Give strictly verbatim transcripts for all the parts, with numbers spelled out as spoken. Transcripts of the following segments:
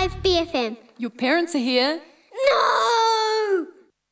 ninety-five B F M. Your parents are here. No!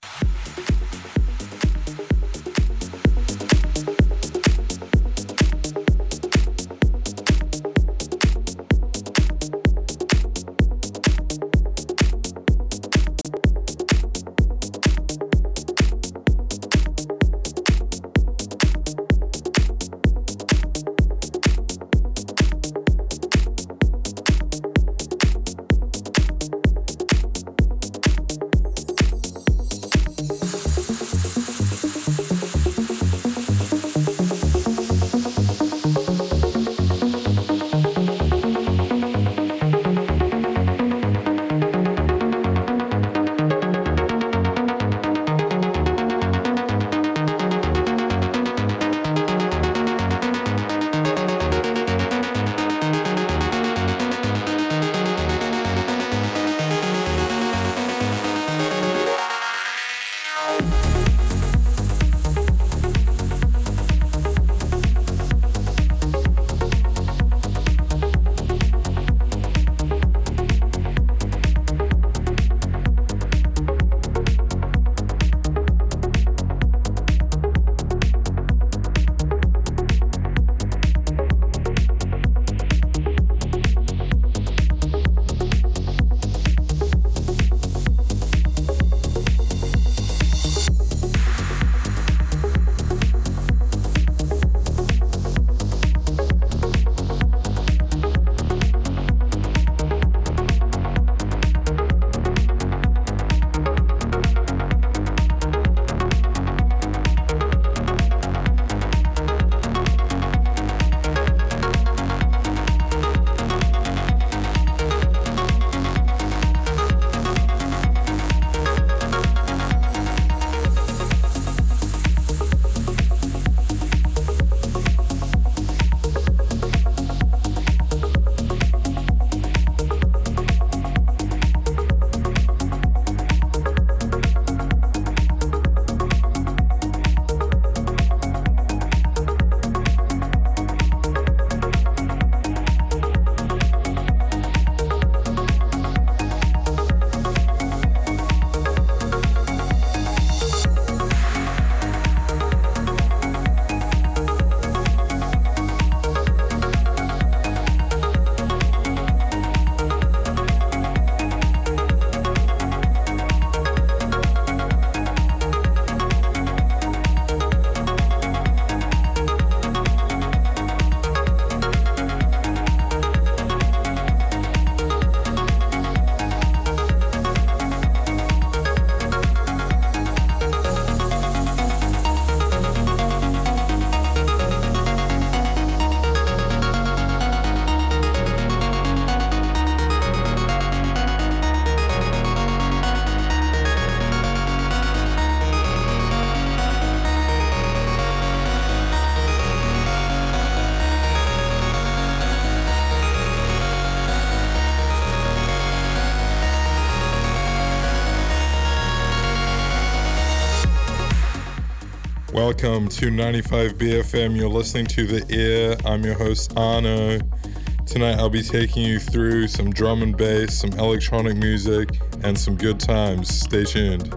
Welcome to ninety-five B F M. You're listening to The Ear. I'm your host, Arno. Tonight I'll be taking you through some drum and bass, some electronic music, and some good times. Stay tuned.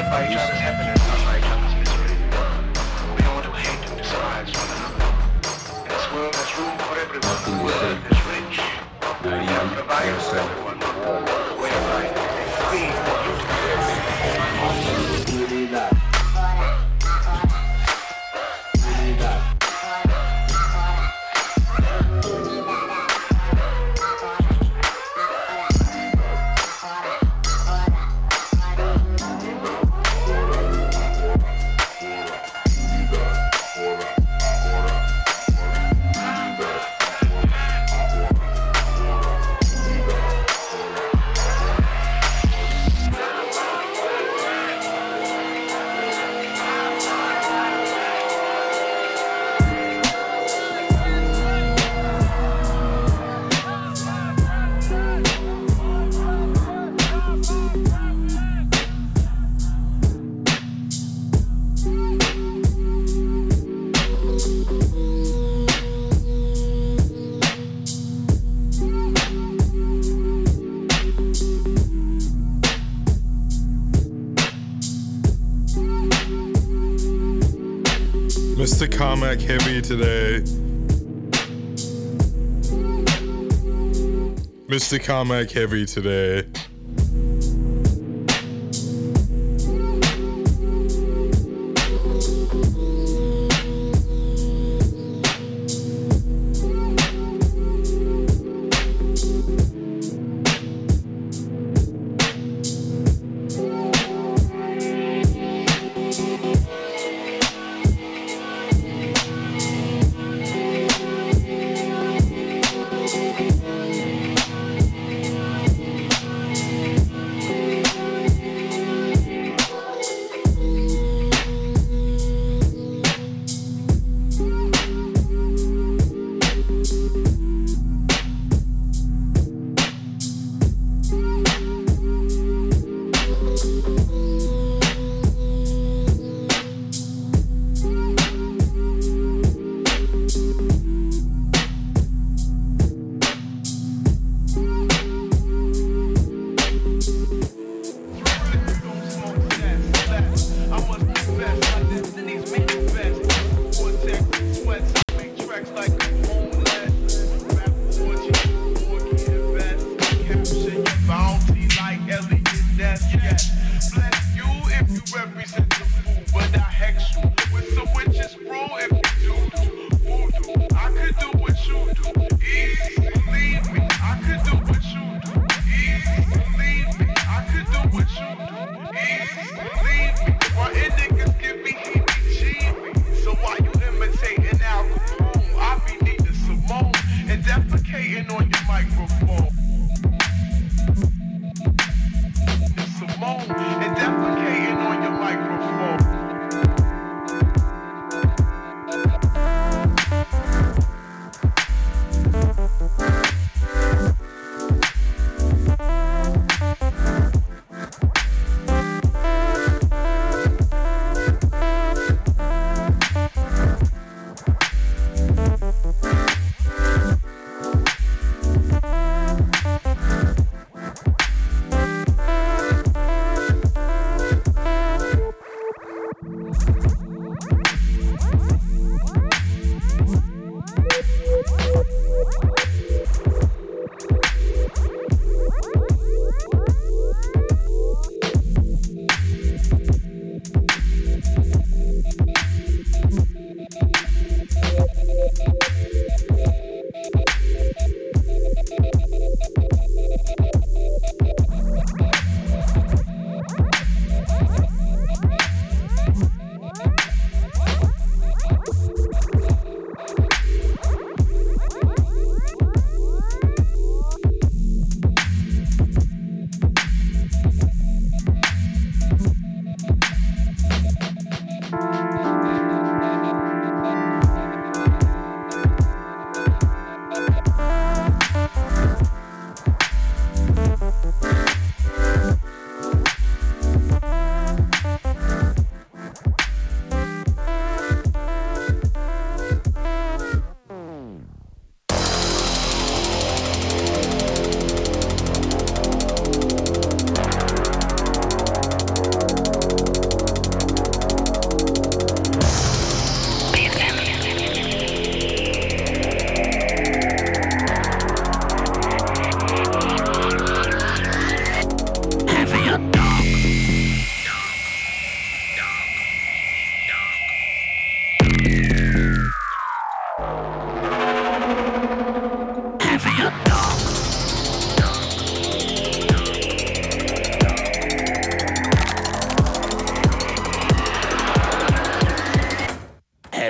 Everybody tries happiness, everybody tries misery. We don't want to hate and despise one another. In this world, there's room for everyone. The world is rich. We have provided for everyone. Whereby we need that. Mister Carmack heavy today. Mister Carmack heavy today.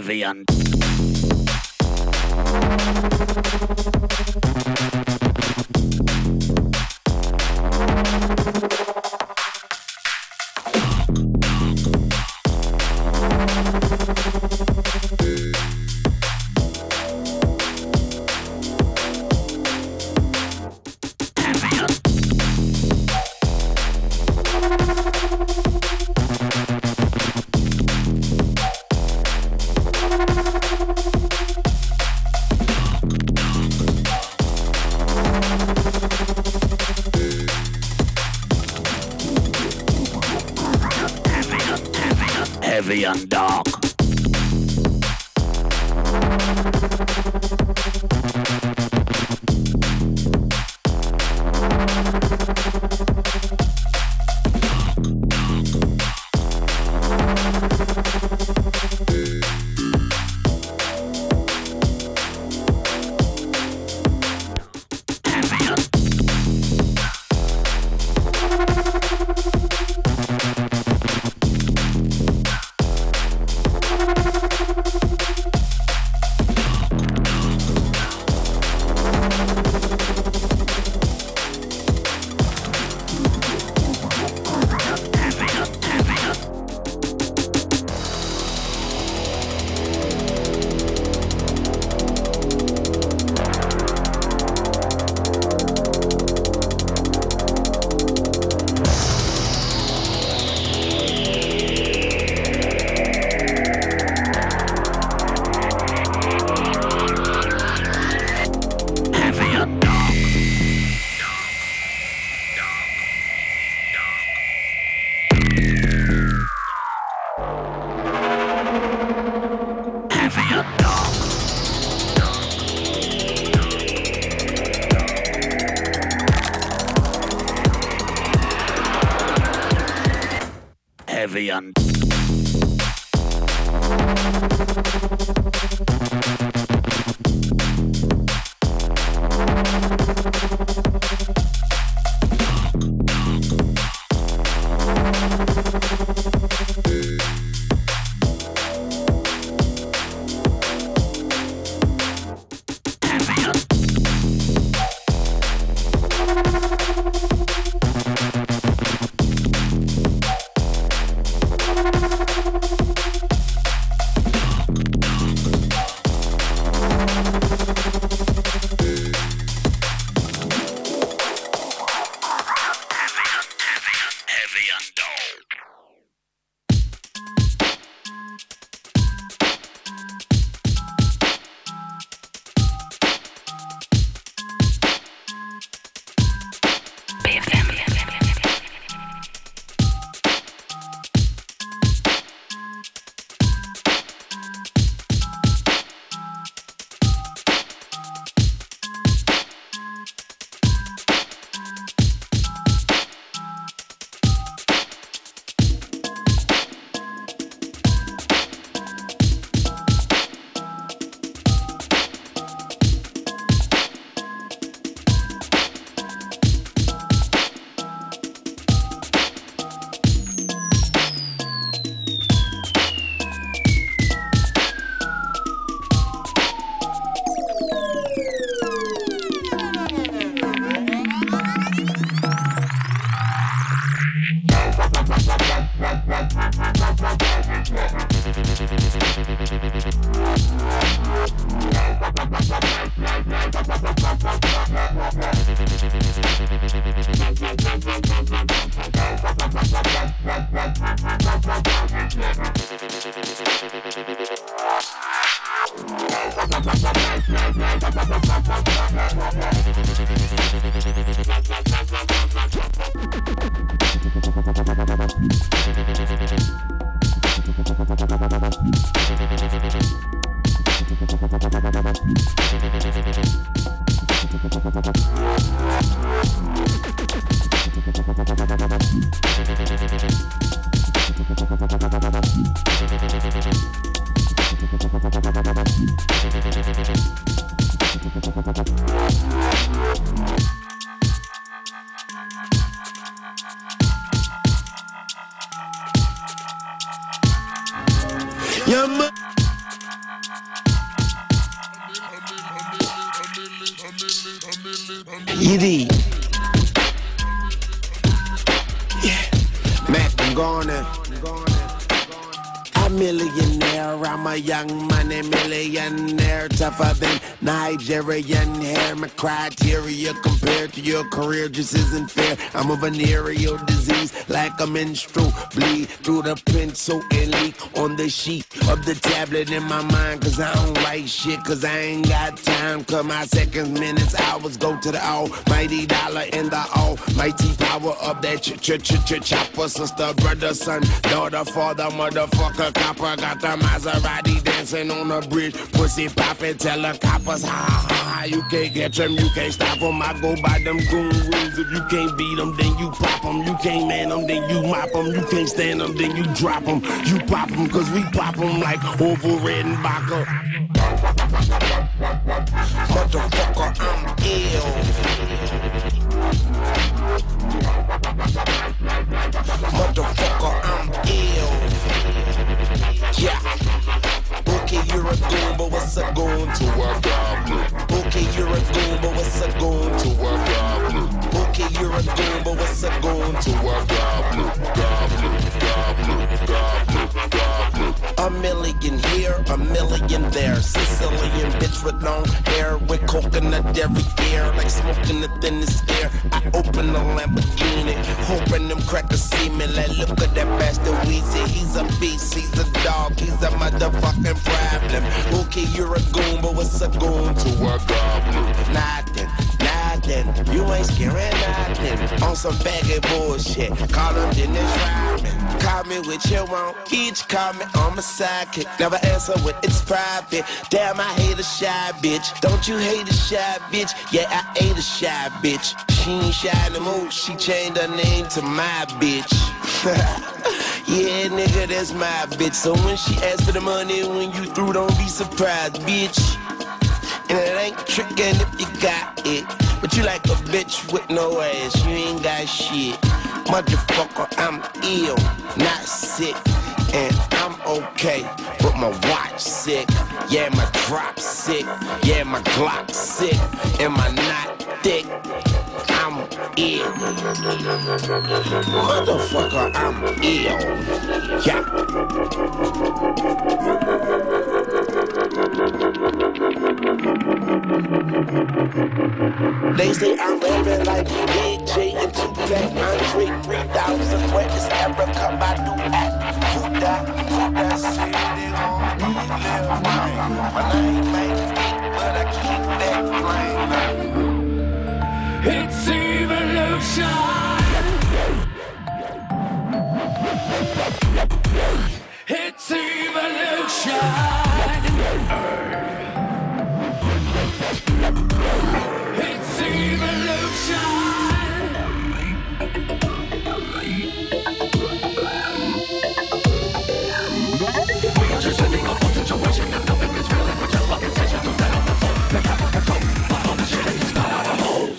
Heavy and heavy and dark. Heavy and Yeah, man. You did. Yeah. Mac, I'm going in. A millionaire, I'm a young money millionaire, tougher than Nigerian hair. My criteria compared to your career just isn't fair. I'm a venereal disease, like a menstrual bleed through the pencil and leak on the sheet of the tablet in my mind. Cause I don't write shit, cause I ain't got time. Cause my seconds, minutes, hours go to the almighty dollar and the almighty power of that ch-ch-ch-ch-chopper. Sister, brother, son, daughter, father, motherfucker, copper. Got the Maserati dancing on the bridge. Pussy poppin', tell the coppers, ha ha ha ha. You can't catch them, you can't stop them. I go by them goon rules. If you can't beat them, then you pop them. You can't man them, then you mop them. You can't stand them, then you drop them. You pop them, cause we pop them like Orville Redenbacher. Motherfucker, I'm ill. Motherfucker, I'm ill. Yeah. Okay, you're a goon, but what's a goon to a goblin? Okay, you're a goon, but what's a goon to a goblin? Okay, you're a goon, but what's a goon to a goblin? Goblin, goblin, goblin, goblin. A million here, a million there. Sicilian bitch with long hair, with coconut derriere, like smoking the thinnest air. I open the Lamborghini, hoping them crackers see me. Like, look at that bastard Weezy. He's a beast, he's a dog, he's a motherfucking problem. Okay, you're a goon, but what's a goon to a goblin? Nothing, nothing. You ain't scaring nothing. On some baggy bullshit. Call him Dennis Rodman. Call me what you want. Each call me on my sidekick. Never answer when it's private. Damn, I hate a shy bitch. Don't you hate a shy bitch? Yeah, I hate a shy bitch. She ain't shy no more. She changed her name to my bitch. Yeah, nigga, that's my bitch. So when she asks for the money when you through, don't be surprised, bitch. And it ain't trickin' if you got it. But you like a bitch with no ass, you ain't got shit. Motherfucker, I'm ill, not sick. And I'm okay, but my watch sick. Yeah, my drop sick. Yeah, my Glock sick. And my knot thick. I'm ill. Motherfucker, I'm ill. Yeah. They say I'm rapping like Big J and Tupac, Andre three thousand. Where is Erica Badu at? Who that? Who that say they gon' be live mine? My name ain't big, but I keep that flame. It's evolution. It's evolution. It's evolution. We are just setting up one situation and nothing is real and we're just fucking stations to set up the phone. The cap of control, but all the shit is not out of hold.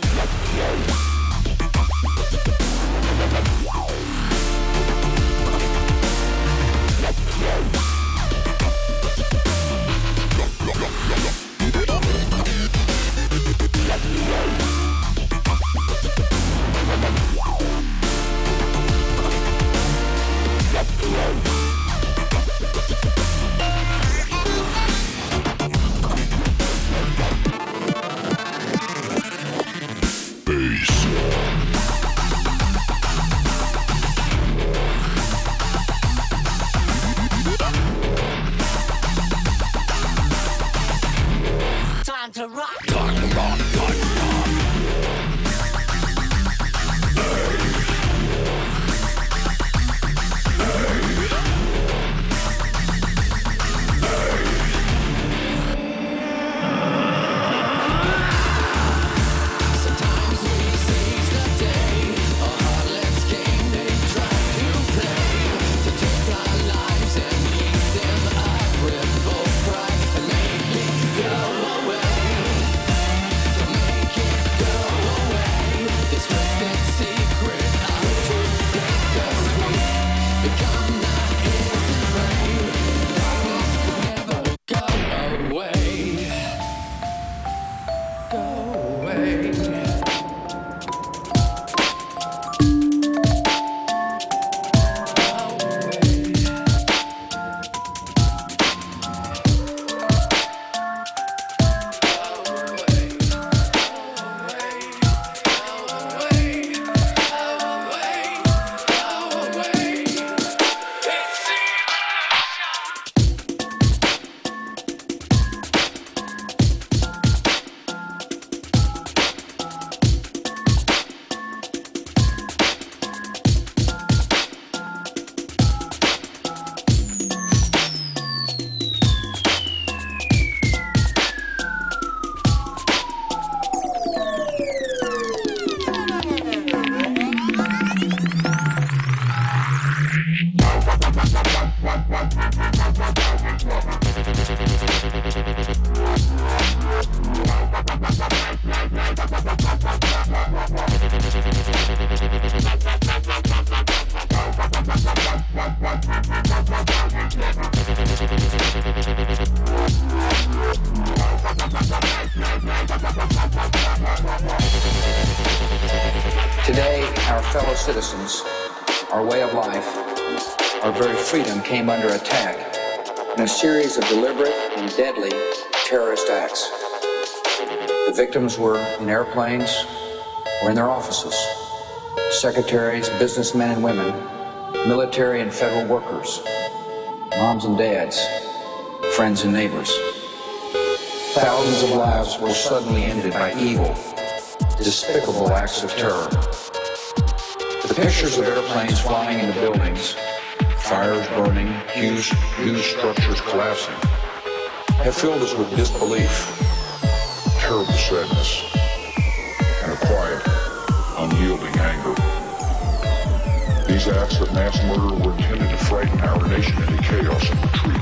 Today, our fellow citizens, our way of life, our very freedom came under attack in a series of deliberate and deadly terrorist acts. The victims were in airplanes or in their offices. Secretaries, businessmen and women, military and federal workers, moms and dads, friends and neighbors. Thousands of lives were suddenly ended by evil, despicable acts of terror. The pictures of airplanes flying into buildings, fires burning, huge, huge structures collapsing, have filled us with disbelief, terrible sadness, and a quiet, unyielding anger. These acts of mass murder were intended to frighten our nation into chaos and retreat.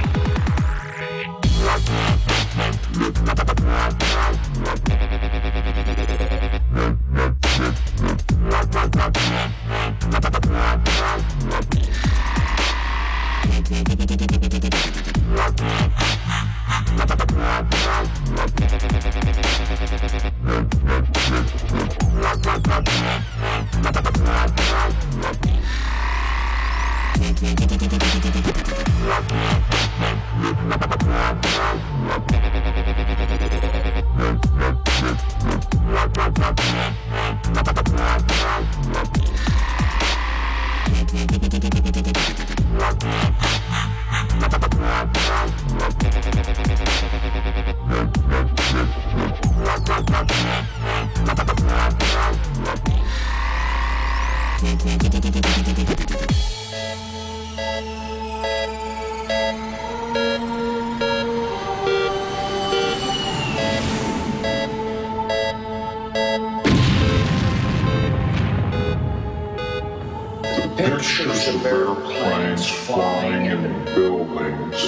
Pictures of airplanes flying in buildings,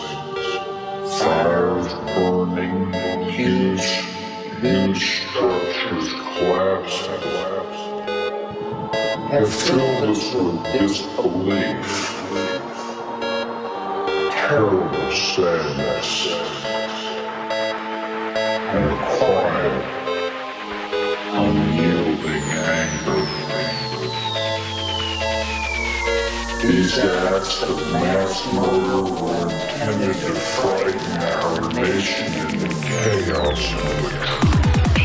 fires burning, huge, huge structures collapsing, have filled us with disbelief, terrible sadness, and a quiet, unyielding anger. These acts of mass murder were intended to frighten our nation into chaos and retreat.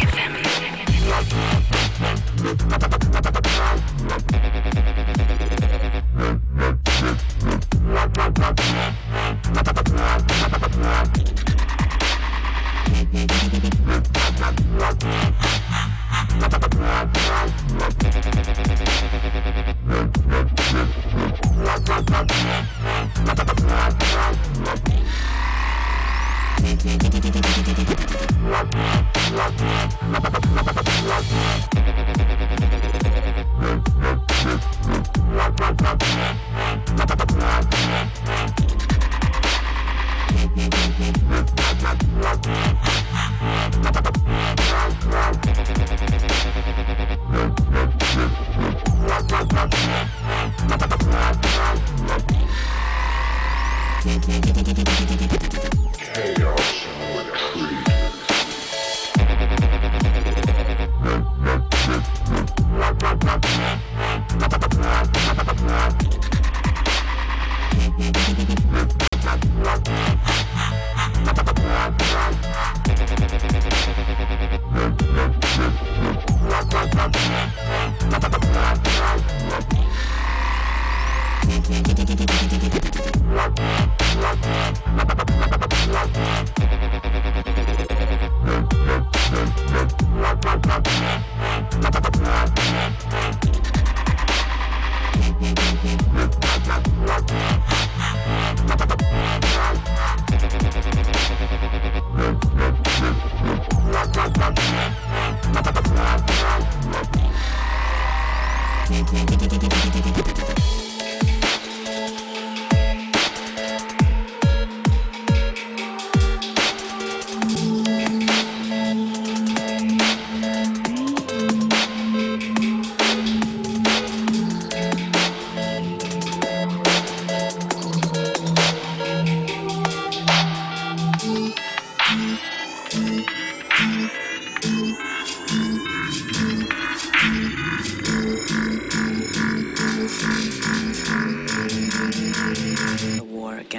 Chaos and retreat.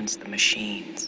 against the machines.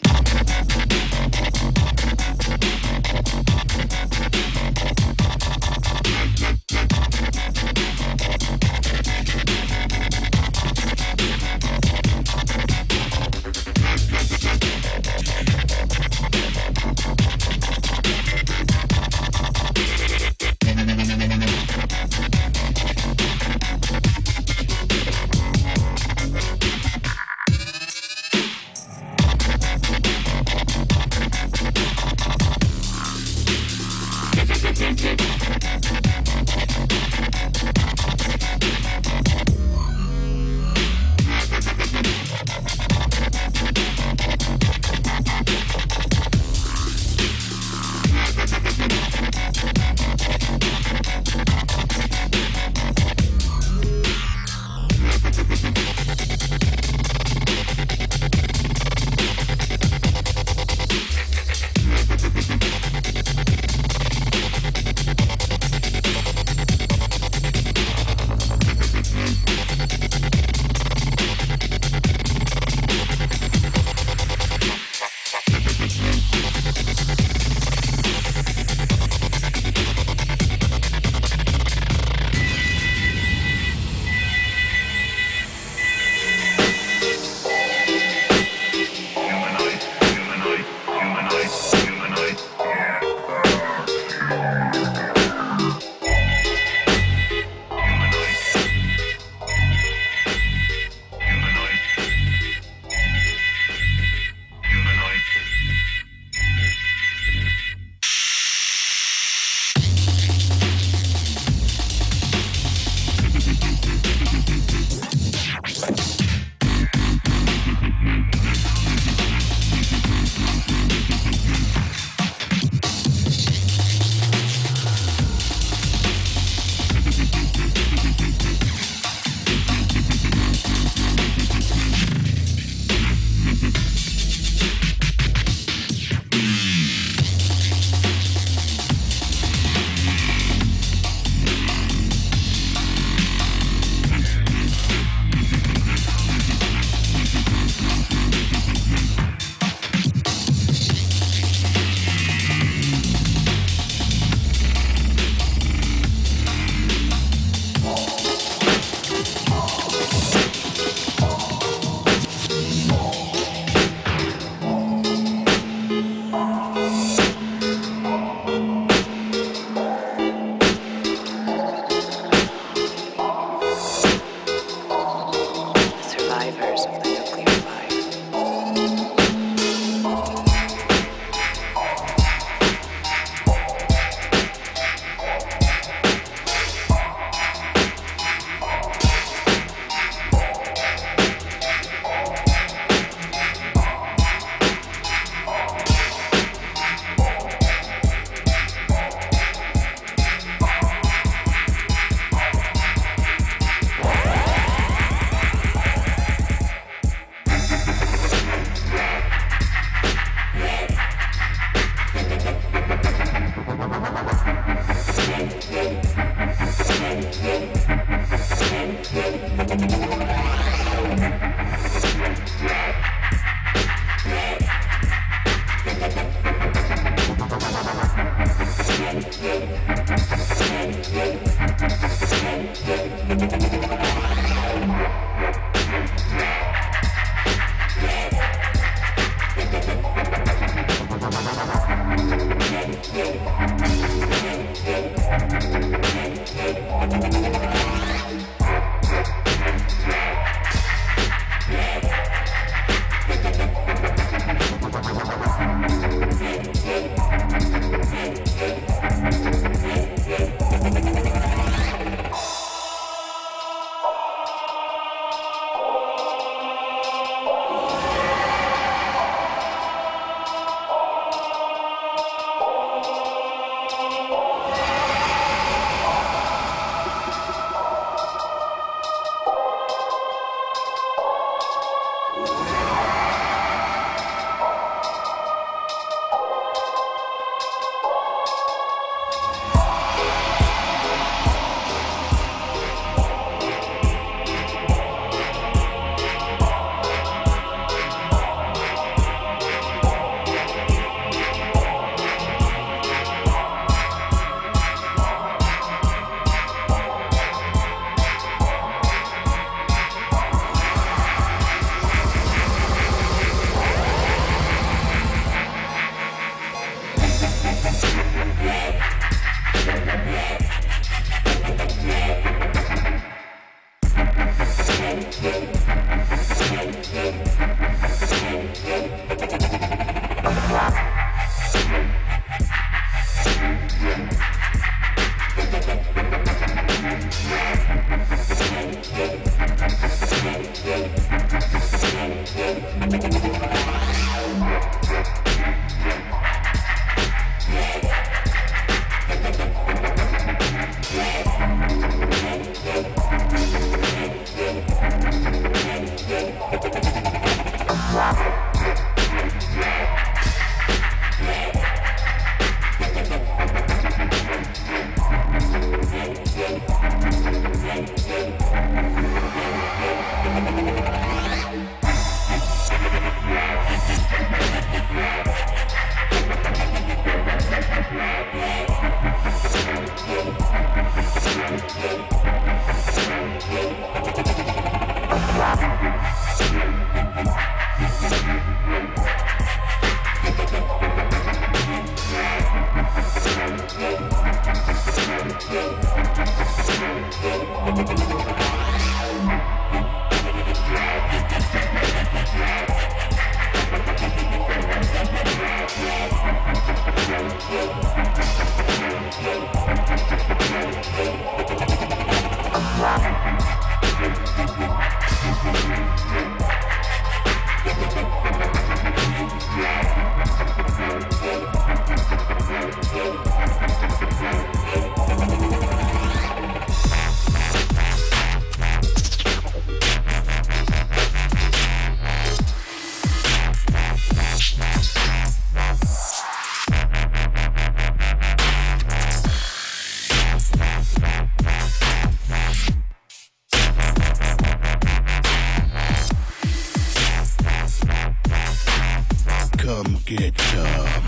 Get some.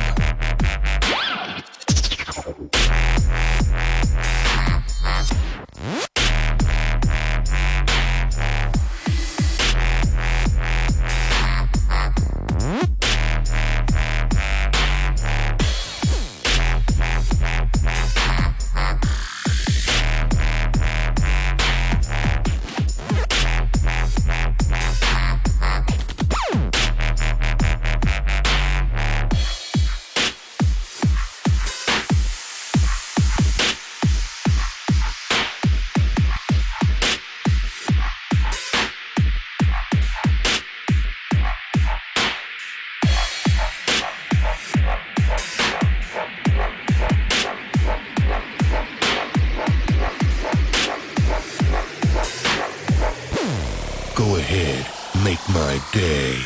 Go ahead, make my day.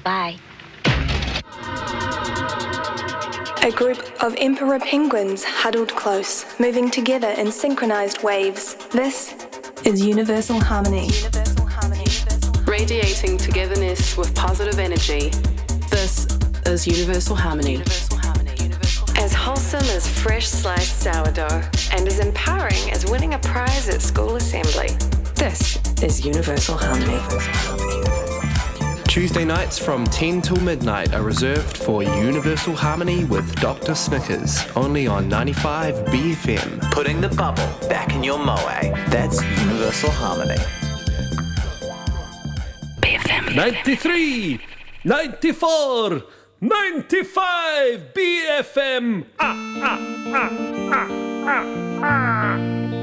Bye. A group of emperor penguins huddled close, moving together in synchronized waves. This is Universal Harmony. Radiating togetherness with positive energy. This is Universal Harmony. As wholesome as fresh sliced sourdough and as empowering as winning a prize at school assembly. This is Universal Harmony. Tuesday nights from ten till midnight are reserved for Universal Harmony with Doctor Snickers, only on ninety-five B F M. Putting the bubble back in your moe. That's Universal Harmony. B F M. ninety-three, ninety-four, ninety-five B F M. Ah, ah, ah, ah, ah, ah.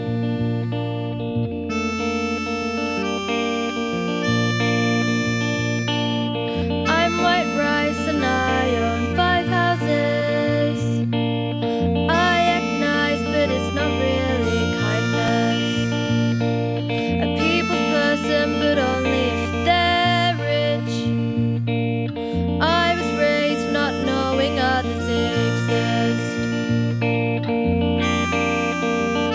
I'm white rice and I own five houses. I act nice, but it's not really kindness. A people's person, but only if they're rich. I was raised not knowing others exist.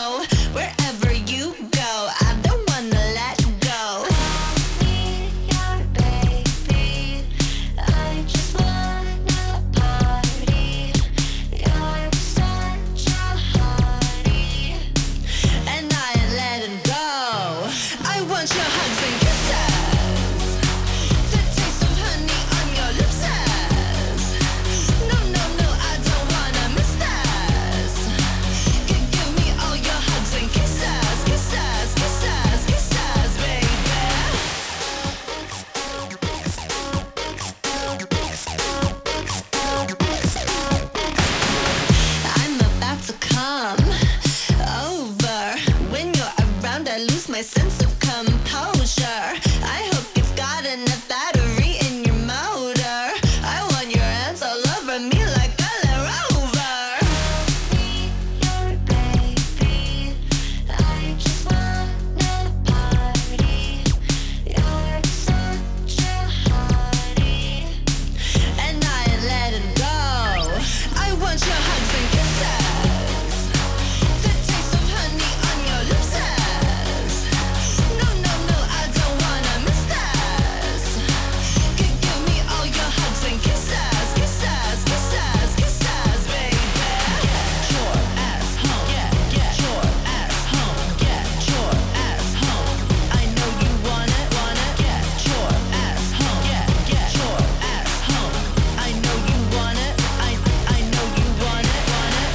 know. Wherever you go, I don't wanna let go. I need your baby. I just wanna party. You're such a hottie, and I ain't letting go. I want your hugs and kisses. The taste of honey on your lips says, no, no, no, I don't wanna miss this. Give, give me all your hugs and kisses, kisses, kisses, kisses, baby. I'm about to come over. When you're around, I lose my sense of composure. I hope you've got enough battery in your motor. I want your hands all over me like a Land Rover. Your baby, I just wanna party. You're such a hottie, and I ain't letting go. I want your hugs and kisses. The taste of honey on your lips says, no, no, no, I don't wanna miss this. Give, give me all your hugs and kisses, kisses, kisses, kisses, baby. Get your ass home, get, get your ass home, get your ass home. I know you want it, want it. Get your ass home, get, get your ass home. I know you want it, I, I know you want it, want it.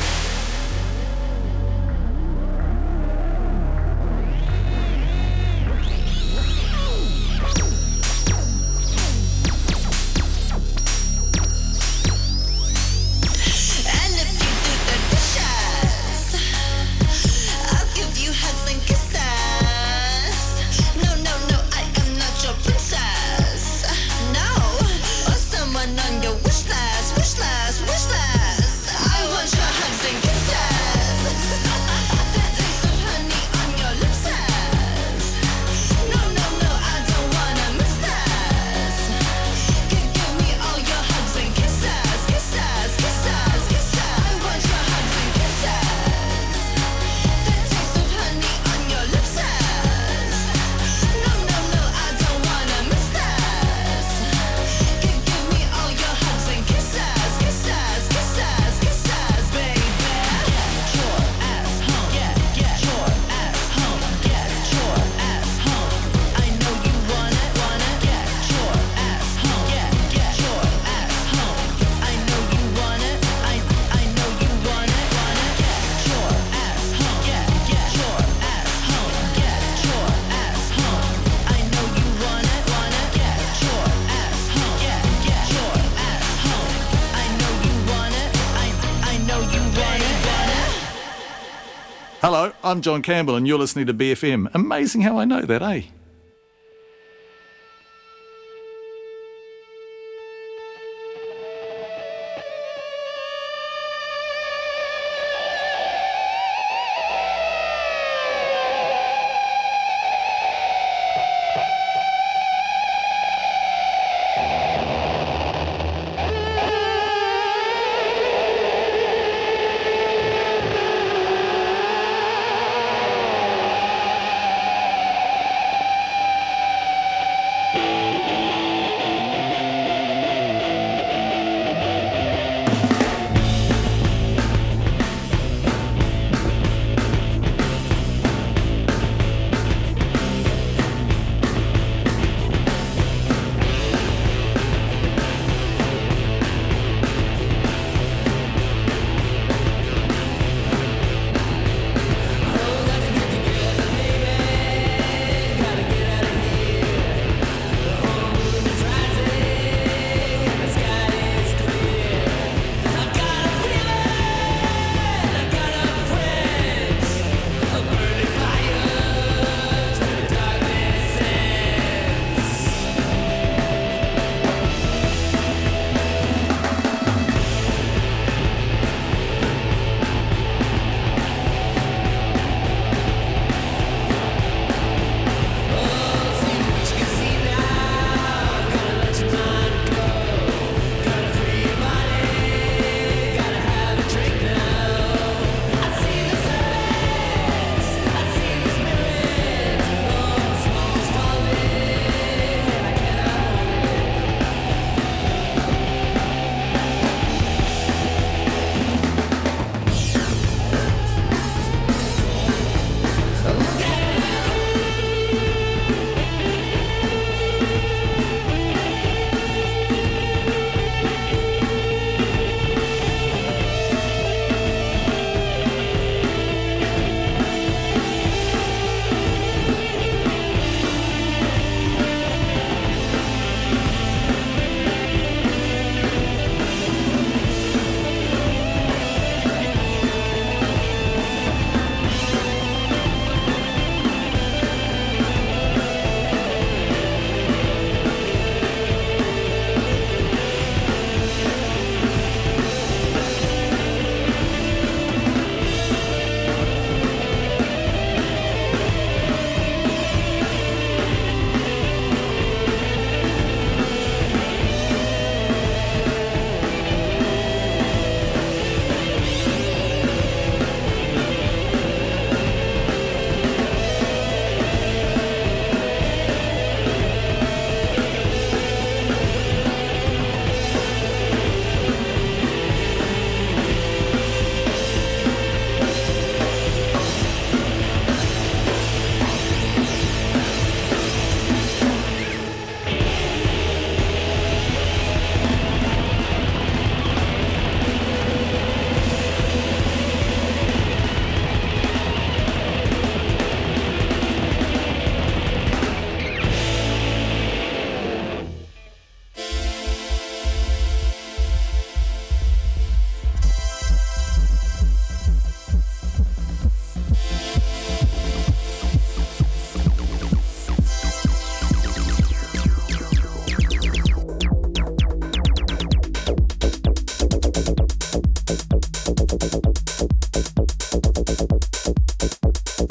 And if you do the dishes, I'll give you hugs and kisses. No, no, no, I am not your princess. No, or someone on your wish list, wish list, wish list. I want your hugs and kisses. The taste of honey on your lips says, no, no, no, I don't wanna miss this. Give, give me all your hugs and kisses, kisses, kisses, kisses. I want your hugs and kisses. The taste of honey on your lips says, no, no, no, I don't wanna miss this. Give, give me all your hugs and kisses, kisses, kisses, kisses, baby. Get your ass home, get, get your ass home, get your ass home. I know you want it, want it. Get your ass home, get, get your ass home. I know you want it, I, I know you want it, want it. Get your ass home, get, get your ass home, get your ass home. I know you want it, want it. Get your ass home, get, get your ass home. I know you want it, I, I know you want it, want it. Hello, I'm John Campbell and you're listening to B F M. Amazing how I know that, eh?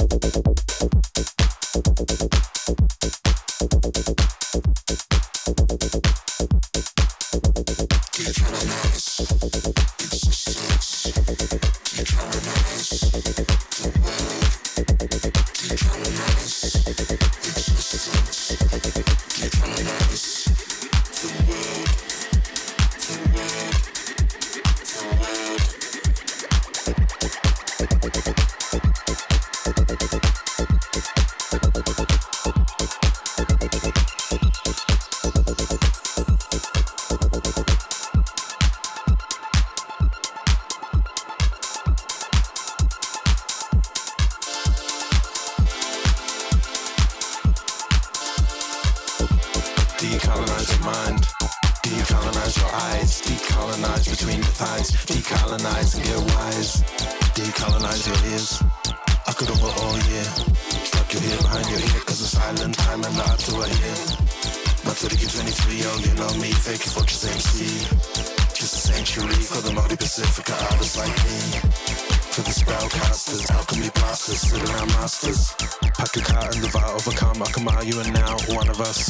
Decolonize your mind, decolonize your eyes, decolonize between the thighs, decolonize and get wise, decolonize your ears. I could have it all year, stuck your ear behind your ear, cause the silent time and the up to a here. Not till the kid twenty-three, oh you know me, fake it for just M C. Just a sanctuary for the multi-Pacifica artists like me. For the spellcasters, alchemy blasters, sit around masters. Pack a car and the vow overcome, I come out you and now, one of us.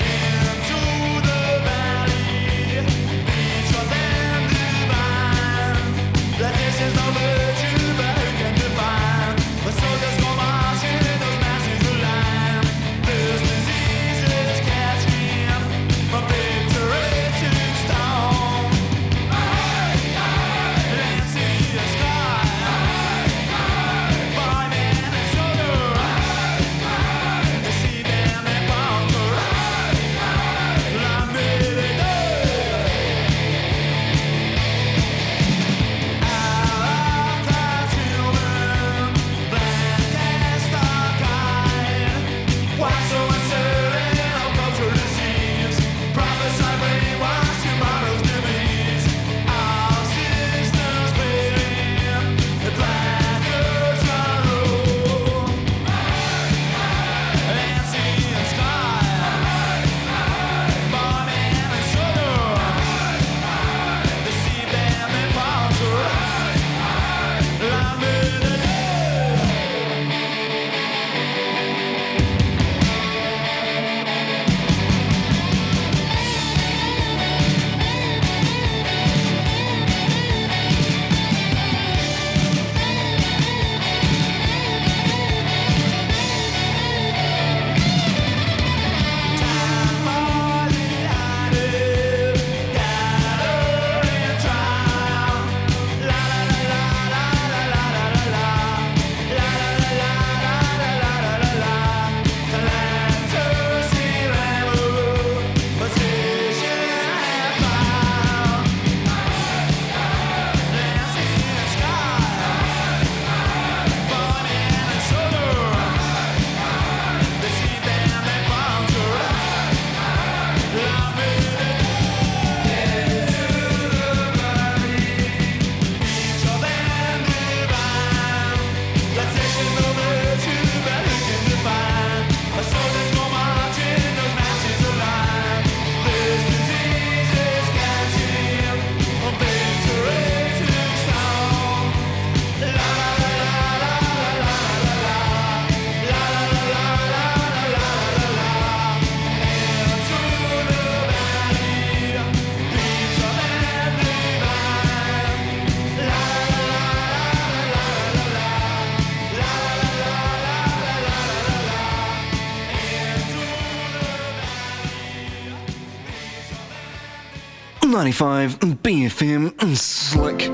Into the valley, leads your land divine. ninety-five B F M Slick.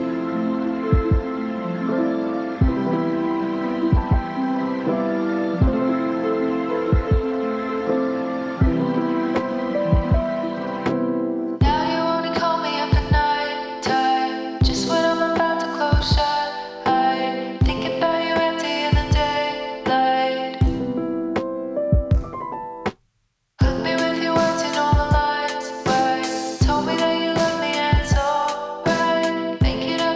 Told me that you love me and it's alright. Make it up.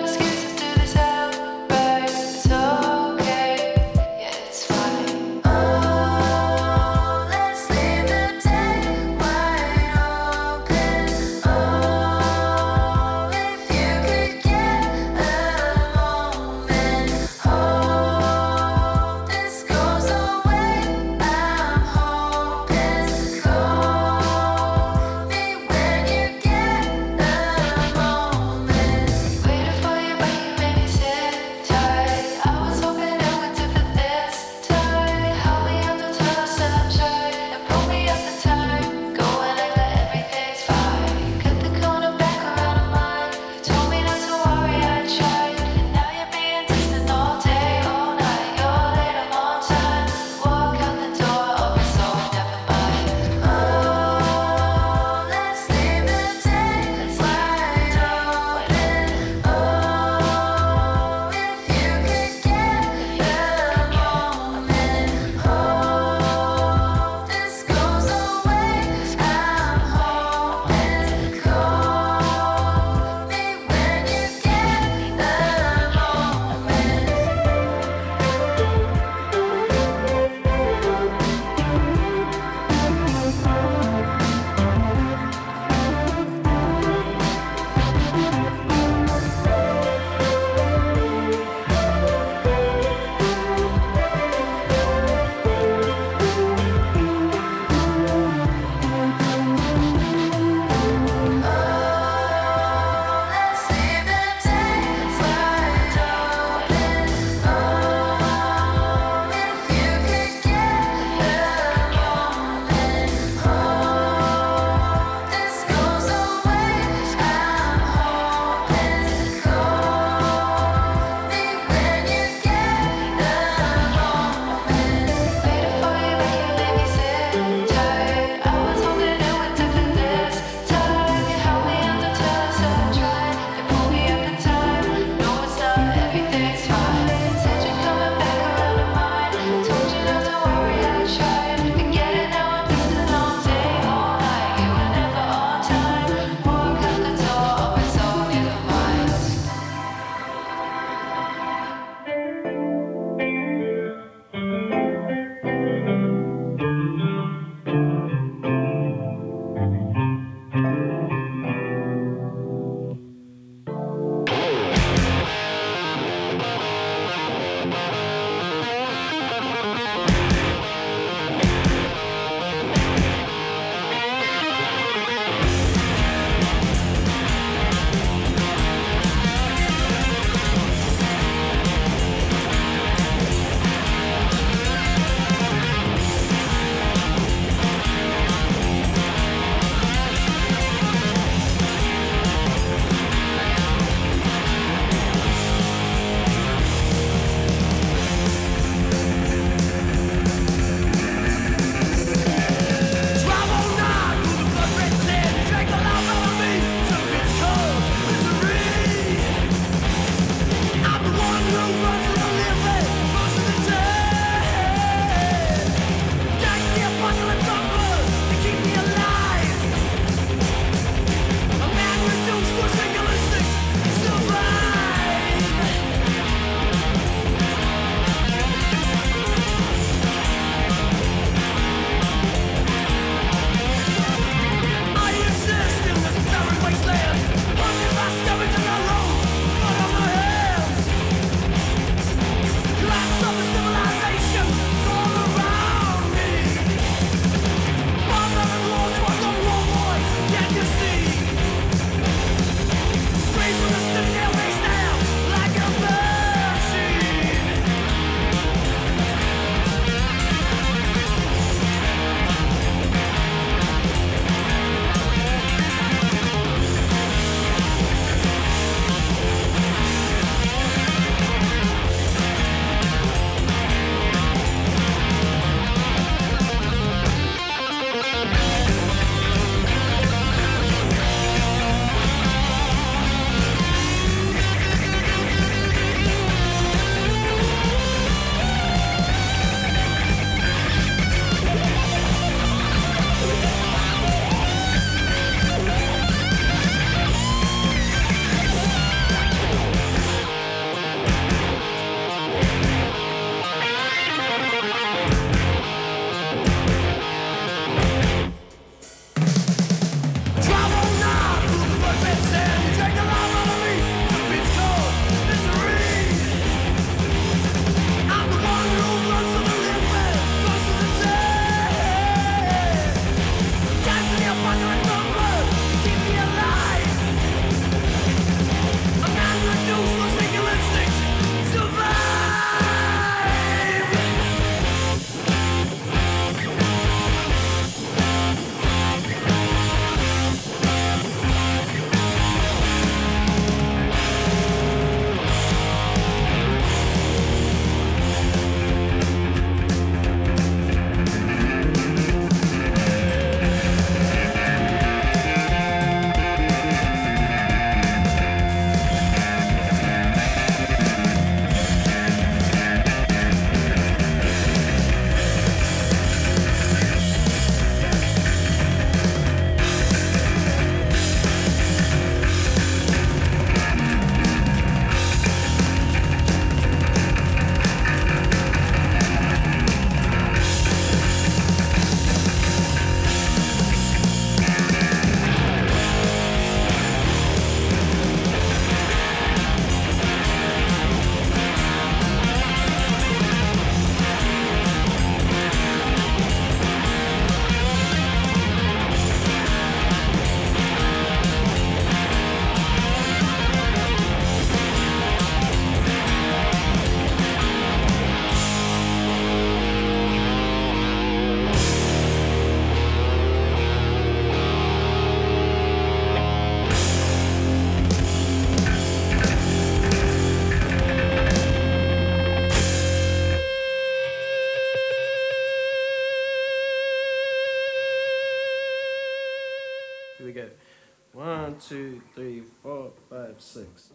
Here we go. One, two, three, four, five, six.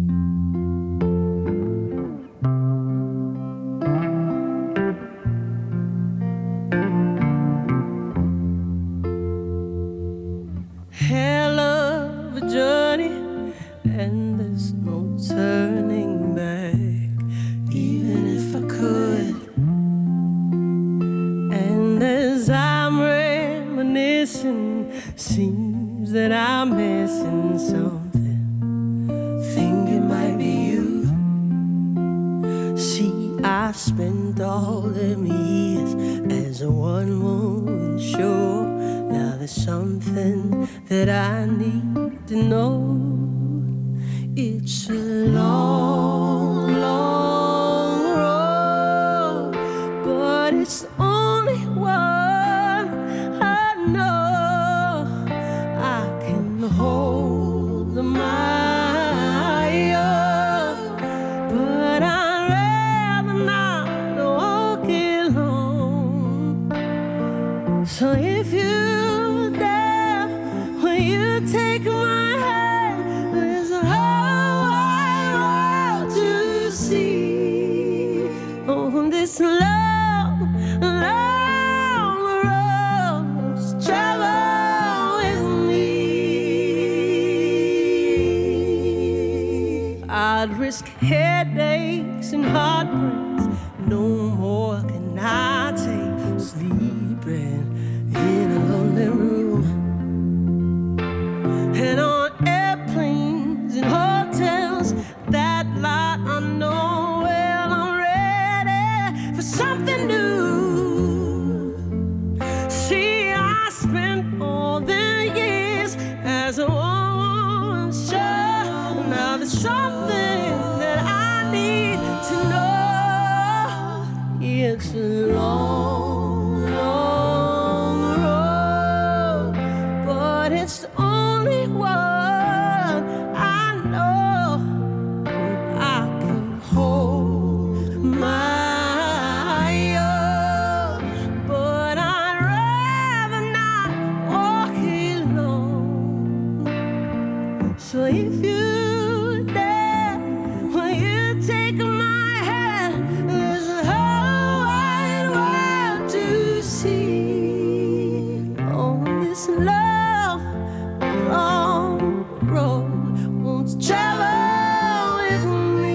Hell of a journey, and there's no turning back, even if I could. And as I'm reminiscing, seems that I'm missing something. Think it might be you. See, I spent all them years as a one-woman show. Now there's something that I need to know. It's a long, long road, but it's the only one I know. I can hold my own, but I'd rather not walk alone. So if you take my hand, there's a whole wide world to see. On this long, long road, just travel with me. I'd risk headaches and heartbreaks. No more can I take sleeping in a lonely room. And on airplanes and hotels, that lot I know well, I'm ready for something new. See, I spent all the years as a woman show. Now there's something that I need to know. It's a long, long road, but it's the only one I know. I can hold my own, but I'd rather not walk alone. So if you dare, will you take my hand? There's a whole wide world to see on this love long road. Won't you travel with me?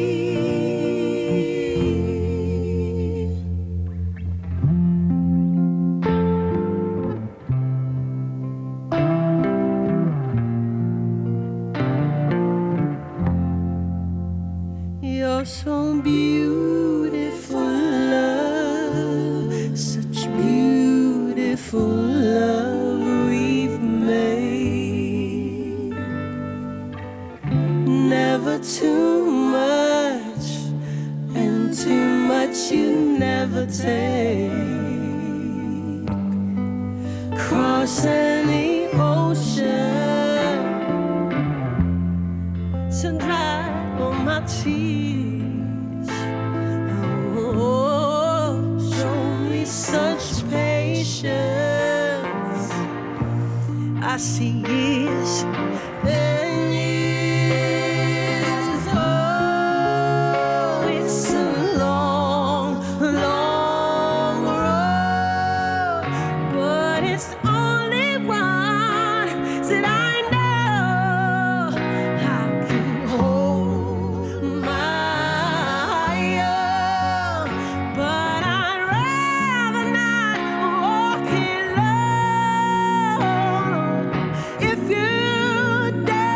You're so beautiful, love, such beautiful love we've made. Never too much, and too much you never take. Cross any ocean to dry all my tears. Oh, show me such patience. I see years and years. Oh, it's a long, long road, but it's the only one that I know. I can hold my own, but I'd rather not walk alone. If you dare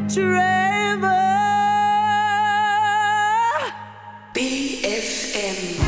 Trevor. B F M.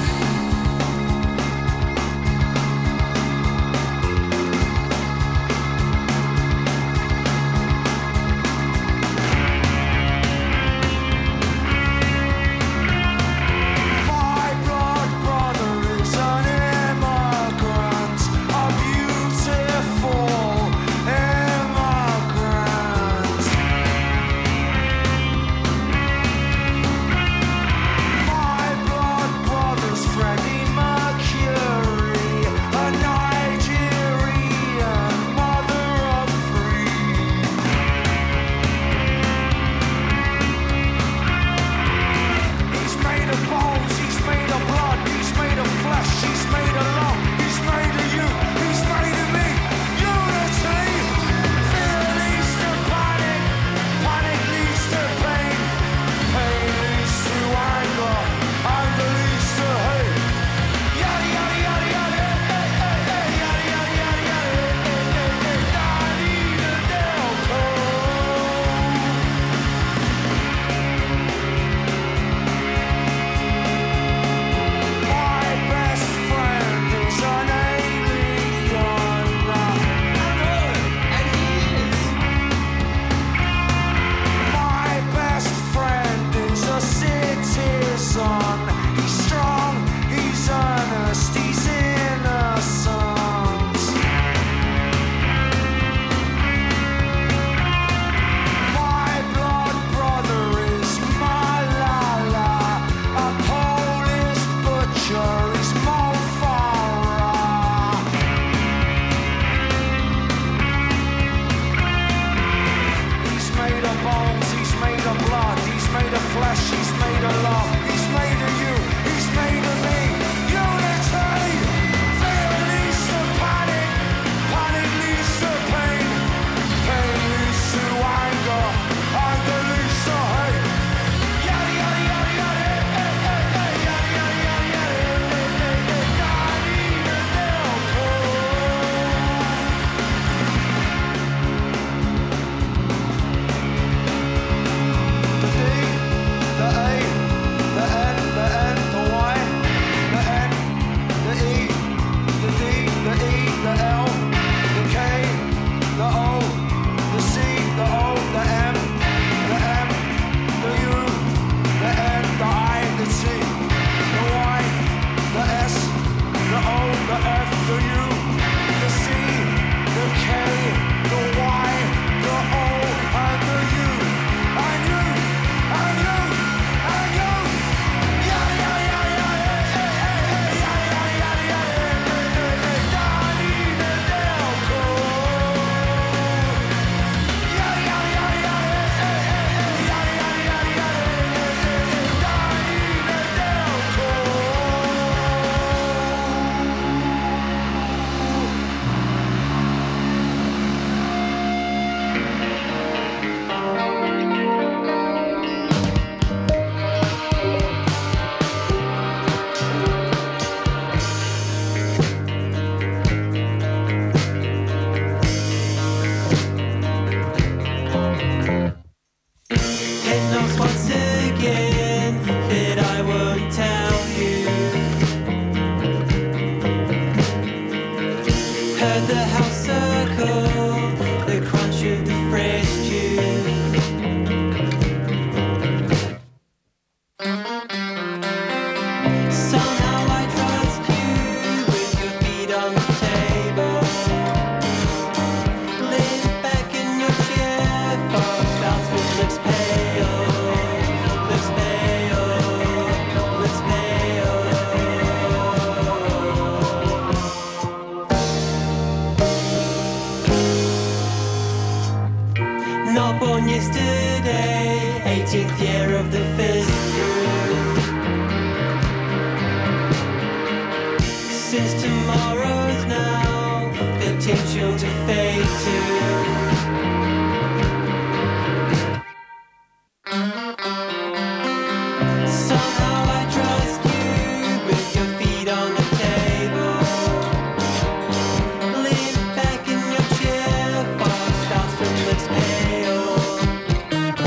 Back in your chair, far stars from lips pale.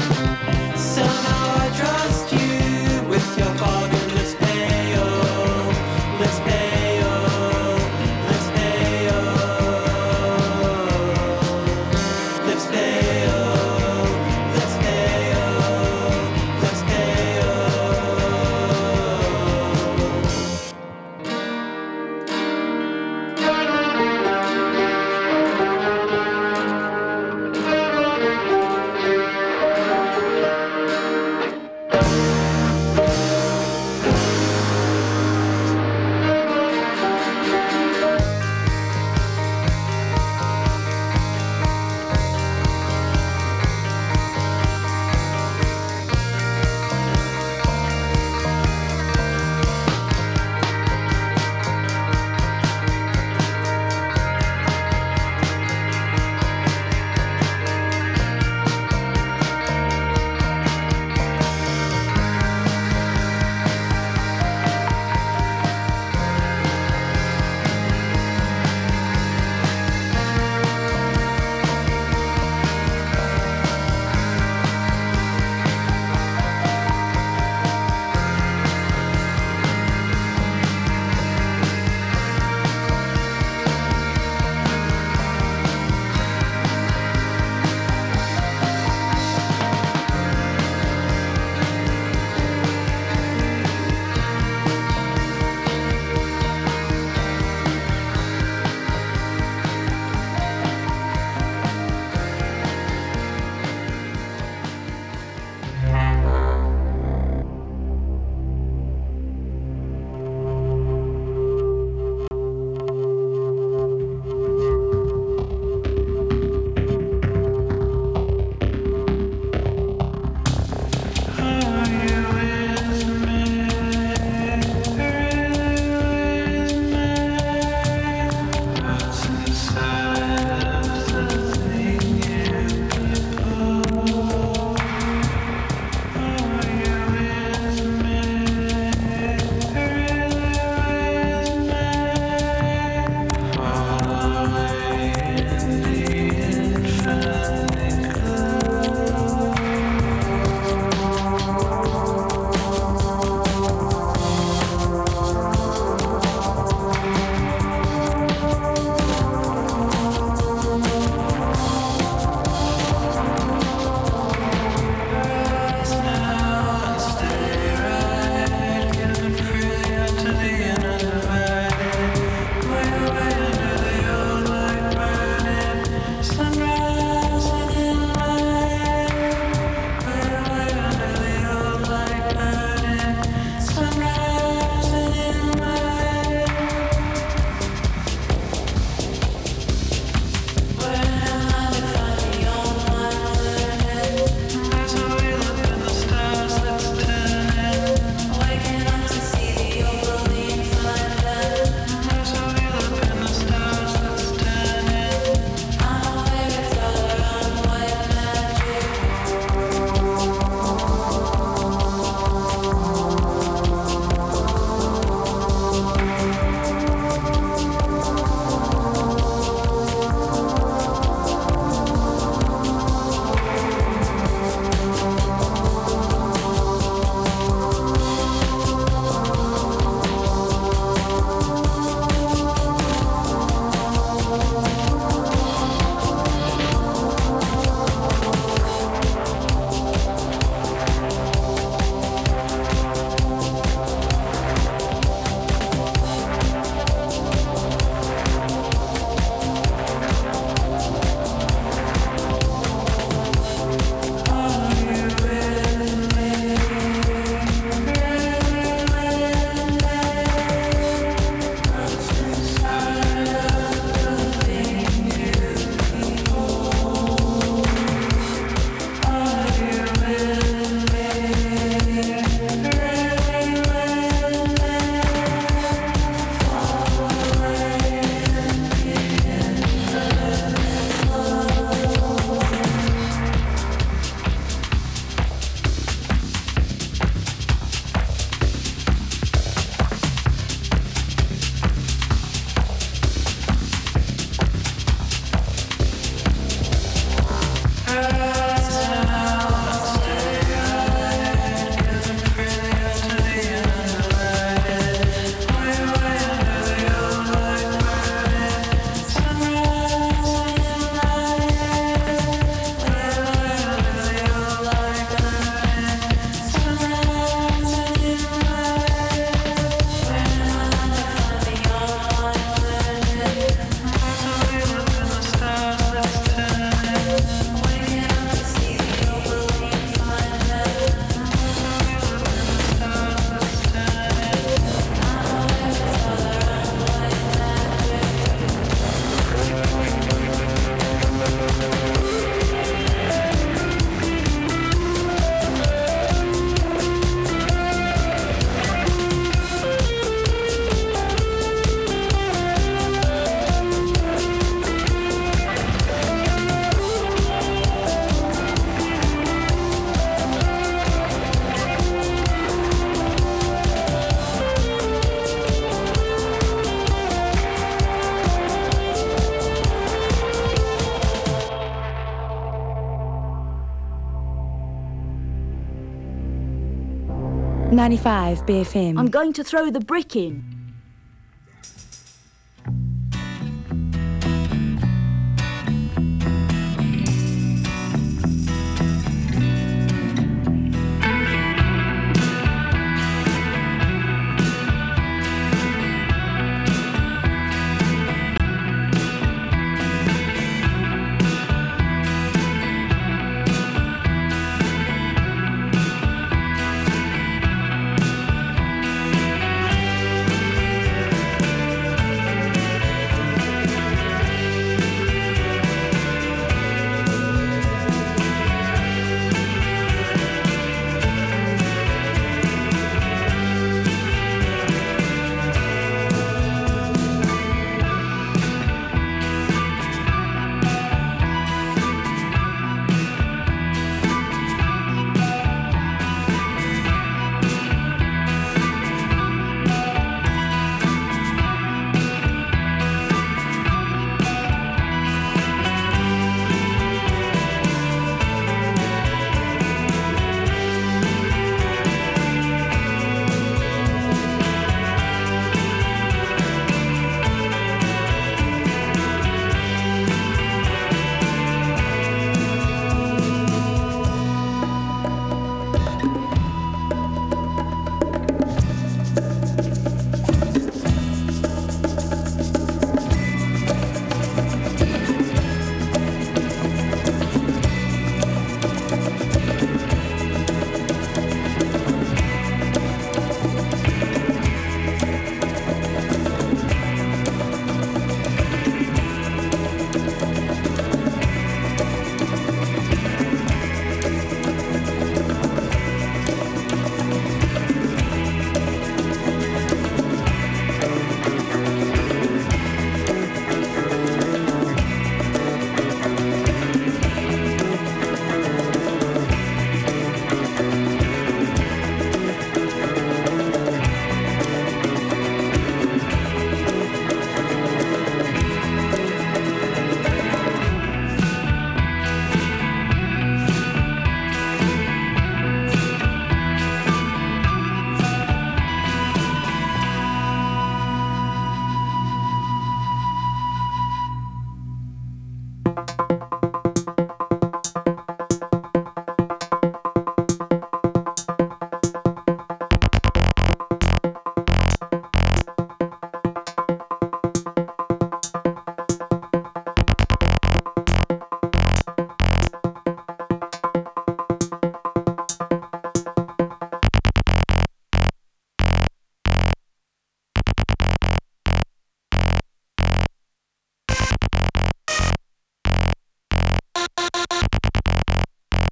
ninety-five B F M. I'm going to throw the brick in.